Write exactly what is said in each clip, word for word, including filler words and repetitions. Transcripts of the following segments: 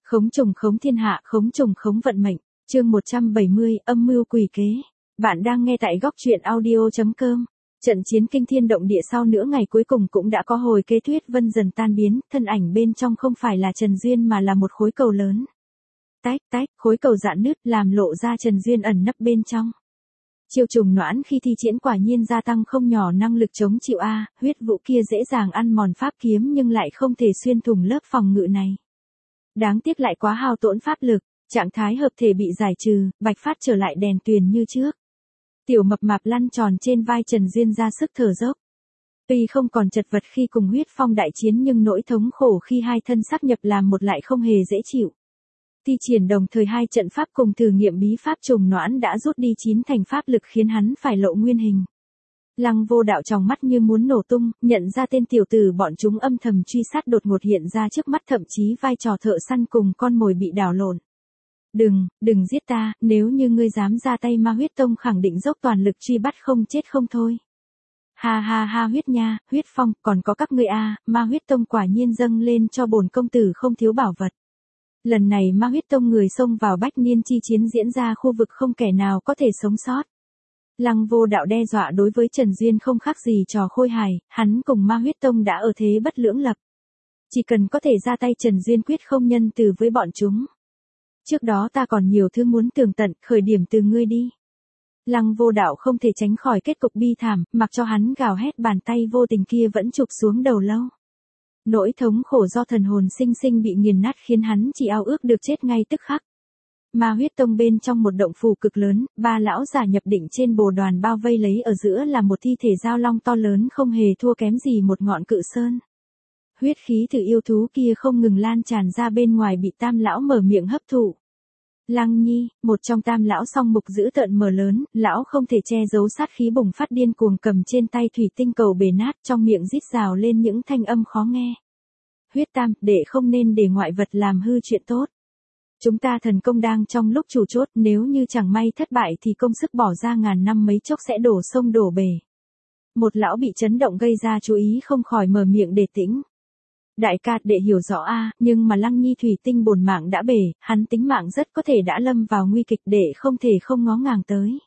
Khống trùng khống thiên hạ, khống trùng khống vận mệnh. Chương một trăm bảy mươi, âm mưu quỷ kế. Bạn đang nghe tại góc truyện audio chấm com. Trận chiến kinh thiên động địa sau nửa ngày cuối cùng cũng đã có hồi kế, Tuyết Vân dần tan biến, thân ảnh bên trong không phải là Trần Duyên mà là một khối cầu lớn. Tách tách, khối cầu rạn nứt làm lộ ra Trần Duyên ẩn nấp bên trong. Chiêu trùng noãn khi thi triển quả nhiên gia tăng không nhỏ năng lực chống chịu a, huyết vụ kia dễ dàng ăn mòn pháp kiếm nhưng lại không thể xuyên thủng lớp phòng ngự này. Đáng tiếc lại quá hao tổn pháp lực, trạng thái hợp thể bị giải trừ, Bạch Phát trở lại đèn tuyền như trước. Tiểu mập mạp lăn tròn trên vai Trần Duyên ra sức thở dốc. Tuy không còn chật vật khi cùng huyết phong đại chiến nhưng nỗi thống khổ khi hai thân sáp nhập làm một lại không hề dễ chịu. Thi triển đồng thời hai trận pháp cùng thử nghiệm bí pháp trùng noãn đã rút đi chín thành pháp lực khiến hắn phải lộ nguyên hình. Lăng Vô Đạo trong mắt như muốn nổ tung, nhận ra tên tiểu tử bọn chúng âm thầm truy sát đột ngột hiện ra trước mắt, thậm chí vai trò thợ săn cùng con mồi bị đảo lộn. Đừng, đừng giết ta, nếu như ngươi dám ra tay Ma Huyết Tông khẳng định dốc toàn lực truy bắt không chết không thôi. Ha ha ha, huyết nha, huyết phong, còn có các ngươi a, Ma Huyết Tông quả nhiên dâng lên cho bổn công tử không thiếu bảo vật. Lần này Ma Huyết Tông người xông vào bách niên chi chiến diễn ra khu vực không kẻ nào có thể sống sót. Lăng Vô Đạo đe dọa đối với Trần Duyên không khác gì trò khôi hài, hắn cùng Ma Huyết Tông đã ở thế bất lưỡng lập. Chỉ cần có thể ra tay Trần Duyên quyết không nhân từ với bọn chúng. Trước đó ta còn nhiều thứ muốn tường tận, khởi điểm từ ngươi đi. Lăng Vô Đạo không thể tránh khỏi kết cục bi thảm, mặc cho hắn gào hét, bàn tay vô tình kia vẫn chụp xuống đầu lâu. Nỗi thống khổ do thần hồn sinh sinh bị nghiền nát khiến hắn chỉ ao ước được chết ngay tức khắc. Ma Huyết Tông bên trong một động phủ cực lớn, ba lão già nhập định trên bồ đoàn bao vây lấy, ở giữa là một thi thể giao long to lớn không hề thua kém gì một ngọn cự sơn. Huyết khí từ yêu thú kia không ngừng lan tràn ra bên ngoài bị tam lão mở miệng hấp thụ. Lăng Nhi, một trong tam lão song mục dữ tợn mở lớn, lão không thể che giấu sát khí bùng phát điên cuồng, cầm trên tay thủy tinh cầu bể nát, trong miệng rít rào lên những thanh âm khó nghe. Huyết tam, để không nên để ngoại vật làm hư chuyện tốt. Chúng ta thần công đang trong lúc chủ chốt, nếu như chẳng may thất bại thì công sức bỏ ra ngàn năm mấy chốc sẽ đổ sông đổ bể. Một lão bị chấn động gây ra chú ý không khỏi mở miệng để tĩnh. Đại ca, đệ hiểu rõ a, nhưng mà Lăng Nhi thủy tinh bổn mạng đã bể, hắn tính mạng rất có thể đã lâm vào nguy kịch, đệ không thể không ngó ngàng tới.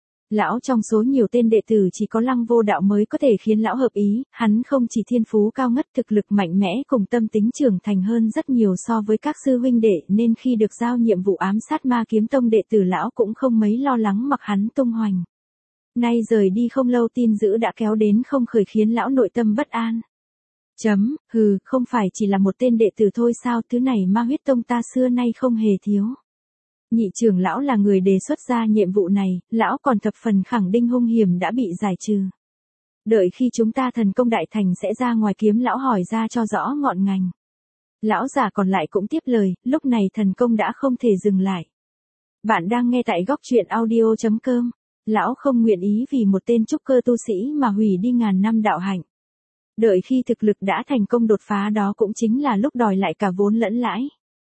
Lão trong số nhiều tên đệ tử chỉ có Lăng Vô Đạo mới có thể khiến lão hợp ý, hắn không chỉ thiên phú cao ngất, thực lực mạnh mẽ cùng tâm tính trưởng thành hơn rất nhiều so với các sư huynh đệ, nên khi được giao nhiệm vụ ám sát Ma Kiếm Tông đệ tử lão cũng không mấy lo lắng mặc hắn tung hoành. Nay rời đi không lâu tin dữ đã kéo đến không khởi khiến lão nội tâm bất an. Chấm, hừ, không phải chỉ là một tên đệ tử thôi sao, thứ này Ma Huyết Tông ta xưa nay không hề thiếu. Nhị trưởng lão là người đề xuất ra nhiệm vụ này, lão còn thập phần khẳng định hung hiểm đã bị giải trừ. Đợi khi chúng ta thần công đại thành sẽ ra ngoài kiếm lão hỏi ra cho rõ ngọn ngành. Lão già còn lại cũng tiếp lời, lúc này thần công đã không thể dừng lại. Bạn đang nghe tại góc truyện audio chấm com. Lão không nguyện ý vì một tên trúc cơ tu sĩ mà hủy đi ngàn năm đạo hạnh. Đợi khi thực lực đã thành công đột phá, đó cũng chính là lúc đòi lại cả vốn lẫn lãi.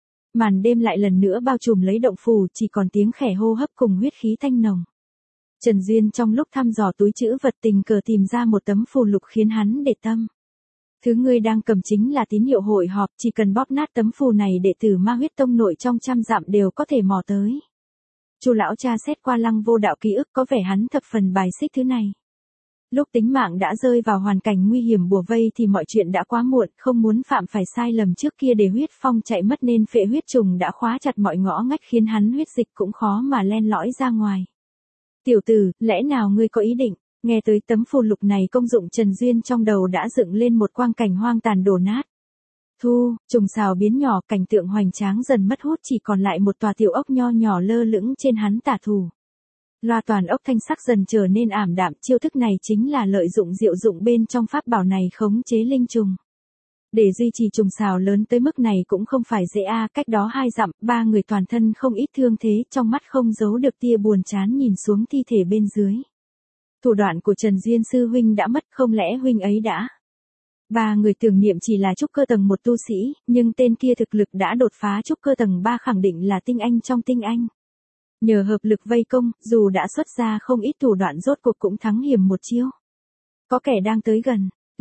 Màn đêm lại lần nữa bao trùm lấy động phủ, chỉ còn tiếng khẽ hô hấp cùng huyết khí thanh nồng. Trần Duyên trong lúc thăm dò túi trữ vật tình cờ tìm ra một tấm phù lục khiến hắn để tâm. Thứ ngươi đang cầm chính là tín hiệu hội họp, chỉ cần bóp nát tấm phù này đệ tử Ma Huyết Tông nội trong trăm dặm đều có thể mò tới. Chu lão tra xét qua Lăng Vô Đạo ký ức, có vẻ hắn thập phần bài xích thứ này. Lúc tính mạng đã rơi vào hoàn cảnh nguy hiểm bủa vây thì mọi chuyện đã quá muộn, không muốn phạm phải sai lầm trước kia để huyết phong chạy mất nên phệ huyết trùng đã khóa chặt mọi ngõ ngách khiến hắn huyết dịch cũng khó mà len lỏi ra ngoài. Tiểu tử, lẽ nào ngươi có ý định? Nghe tới tấm phù lục này công dụng, Trần Duyên trong đầu đã dựng lên một quang cảnh hoang tàn đổ nát. Thu, trùng xào biến nhỏ, cảnh tượng hoành tráng dần mất hút, chỉ còn lại một tòa tiểu ốc nho nhỏ lơ lửng trên hắn tả thủ. Loa toàn ốc thanh sắc dần trở nên ảm đạm, chiêu thức này chính là lợi dụng diệu dụng bên trong pháp bảo này khống chế linh trùng. Để duy trì trùng xào lớn tới mức này cũng không phải dễ a, cách đó hai dặm, ba người toàn thân không ít thương thế, trong mắt không giấu được tia buồn chán nhìn xuống thi thể bên dưới. Thủ đoạn của Trần Duyên sư huynh đã mất, không lẽ huynh ấy đã? Ba người tưởng niệm chỉ là trúc cơ tầng một tu sĩ, nhưng tên kia thực lực đã đột phá trúc cơ tầng ba, khẳng định là tinh anh trong tinh anh. Nhờ hợp lực vây công, dù đã xuất ra không ít thủ đoạn rốt cuộc cũng thắng hiểm một chiêu. Có kẻ đang tới gần.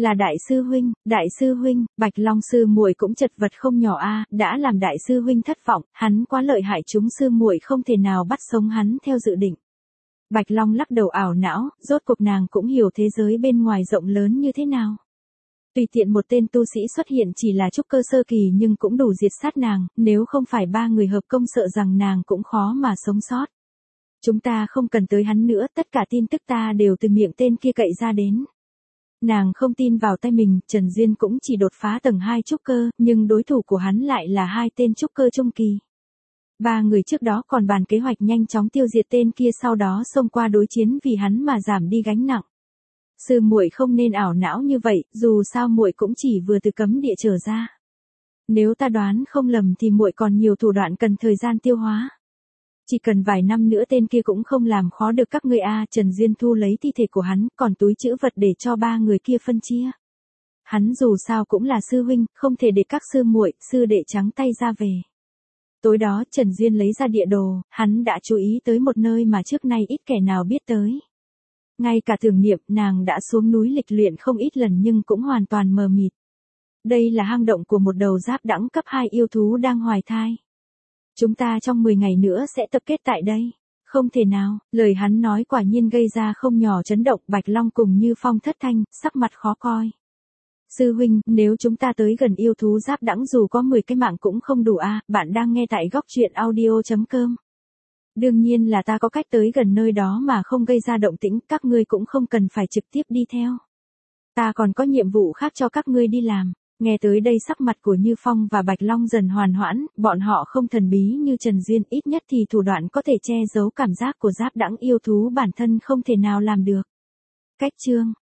Là đại sư huynh, đại sư huynh, Bạch Long sư muội cũng chật vật không nhỏ a, đã làm đại sư huynh thất vọng, hắn quá lợi hại, chúng sư muội không thể nào bắt sống hắn theo dự định. Bạch Long lắc đầu ảo não, rốt cuộc nàng cũng hiểu thế giới bên ngoài rộng lớn như thế nào. Tùy tiện một tên tu sĩ xuất hiện chỉ là trúc cơ sơ kỳ nhưng cũng đủ diệt sát nàng, nếu không phải ba người hợp công sợ rằng nàng cũng khó mà sống sót. Chúng ta không cần tới hắn nữa, tất cả tin tức ta đều từ miệng tên kia cậy ra đến. Nàng không tin vào tay mình, Trần Duyên cũng chỉ đột phá tầng hai trúc cơ, nhưng đối thủ của hắn lại là hai tên trúc cơ trung kỳ. Ba người trước đó còn bàn kế hoạch nhanh chóng tiêu diệt tên kia, sau đó xông qua đối chiến vì hắn mà giảm đi gánh nặng. Sư muội không nên ảo não như vậy, dù sao muội cũng chỉ vừa từ cấm địa trở ra. Nếu ta đoán không lầm thì muội còn nhiều thủ đoạn cần thời gian tiêu hóa. Chỉ cần vài năm nữa tên kia cũng không làm khó được các ngươi a. Trần Duyên thu lấy thi thể của hắn, còn túi trữ vật để cho ba người kia phân chia. Hắn dù sao cũng là sư huynh, không thể để các sư muội, sư đệ trắng tay ra về. Tối đó Trần Duyên lấy ra địa đồ, hắn đã chú ý tới một nơi mà trước nay ít kẻ nào biết tới. Ngay cả Tưởng Niệm, nàng đã xuống núi lịch luyện không ít lần nhưng cũng hoàn toàn mờ mịt. Đây là hang động của một đầu giáp đẳng cấp hai yêu thú đang hoài thai. Chúng ta trong mười ngày nữa sẽ tập kết tại đây. Không thể nào, lời hắn nói quả nhiên gây ra không nhỏ chấn động. Bạch Long cùng Như Phong thất thanh, sắc mặt khó coi. Sư huynh, nếu chúng ta tới gần yêu thú giáp đẳng dù có mười cái mạng cũng không đủ a. Bạn đang nghe tại góc truyện audio chấm com. Đương nhiên là ta có cách tới gần nơi đó mà không gây ra động tĩnh, các ngươi cũng không cần phải trực tiếp đi theo. Ta còn có nhiệm vụ khác cho các ngươi đi làm. Nghe tới đây sắc mặt của Như Phong và Bạch Long dần hoàn hoãn, bọn họ không thần bí như Trần Duyên, ít nhất thì thủ đoạn có thể che giấu cảm giác của giáp đẳng yêu thú bản thân không thể nào làm được. Cách chương